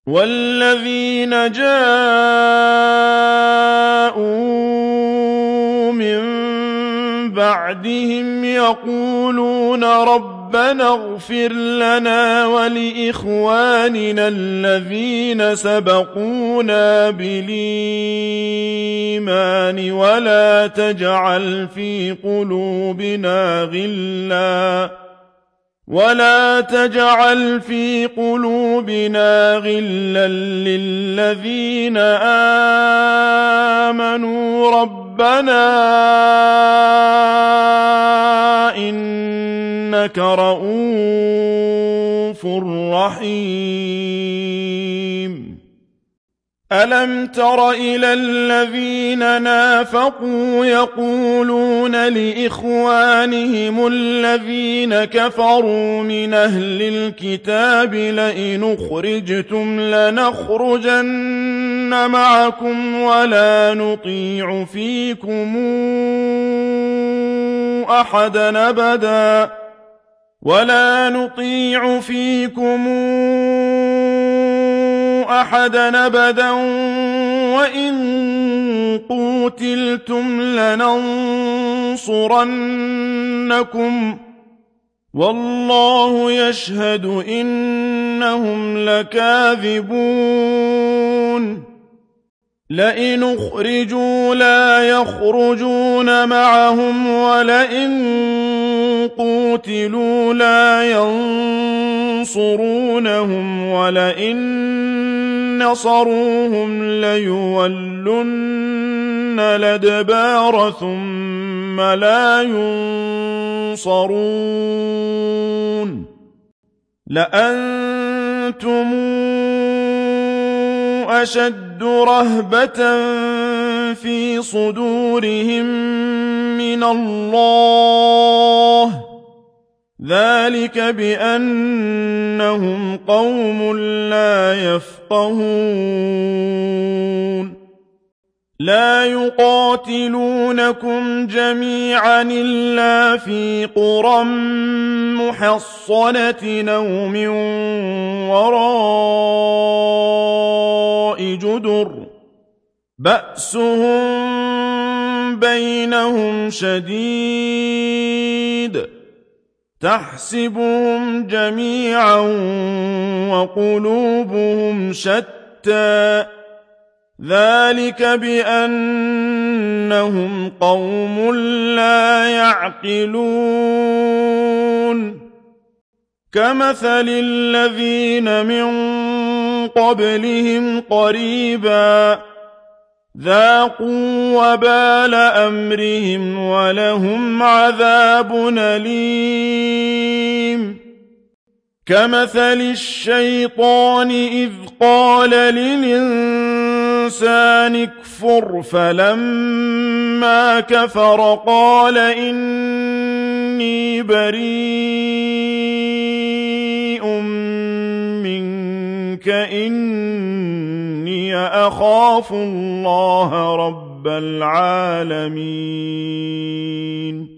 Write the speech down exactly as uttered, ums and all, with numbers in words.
وَالَّذِينَ جَاءُوا مِن بَعْدِهِمْ يَقُولُونَ رَبَّنَا اغْفِرْ لَنَا وَلِإِخْوَانِنَا الَّذِينَ سَبَقُونَا بِالْإِيمَانِ وَلَا تَجْعَلْ فِي قُلُوبِنَا غِلًّا ولا تجعل في قلوبنا غلا للذين آمنوا ربنا إنك رؤوف رحيم ألم تر إلى الذين نافقوا يقولون لإخوانهم الذين كفروا من أهل الكتاب لئن أخرجتم لنخرجن معكم ولا نطيع فيكم أحدا أبدا ولا نطيع فيكم أحدا أبدا وإن قوتلتم لننصرنكم والله يشهد إنهم لكاذبون لئن أخرجوا لا يخرجون معهم ولئن قوتلوا لا ينصرونهم ولئن نصروهم ليولن الأدبار ثم لا ينصرون لأنتم أشد رهبة في صدورهم من الله ذلك بأنهم قوم لا يفقهون لا يقاتلونكم جميعا إلا في قرى محصنة أو من وراء جدر بأسهم بينهم شديد تحسبهم جميعا وقلوبهم شتى ذلك بأنهم قوم لا يعقلون كمثل الذين من قبلهم قريبا ذاقوا وبال أمرهم ولهم عذاب أليم كمثل الشيطان إذ قال للإنسان اكفر فلما كفر قال إني بريء منك إني أخاف الله رب العالمين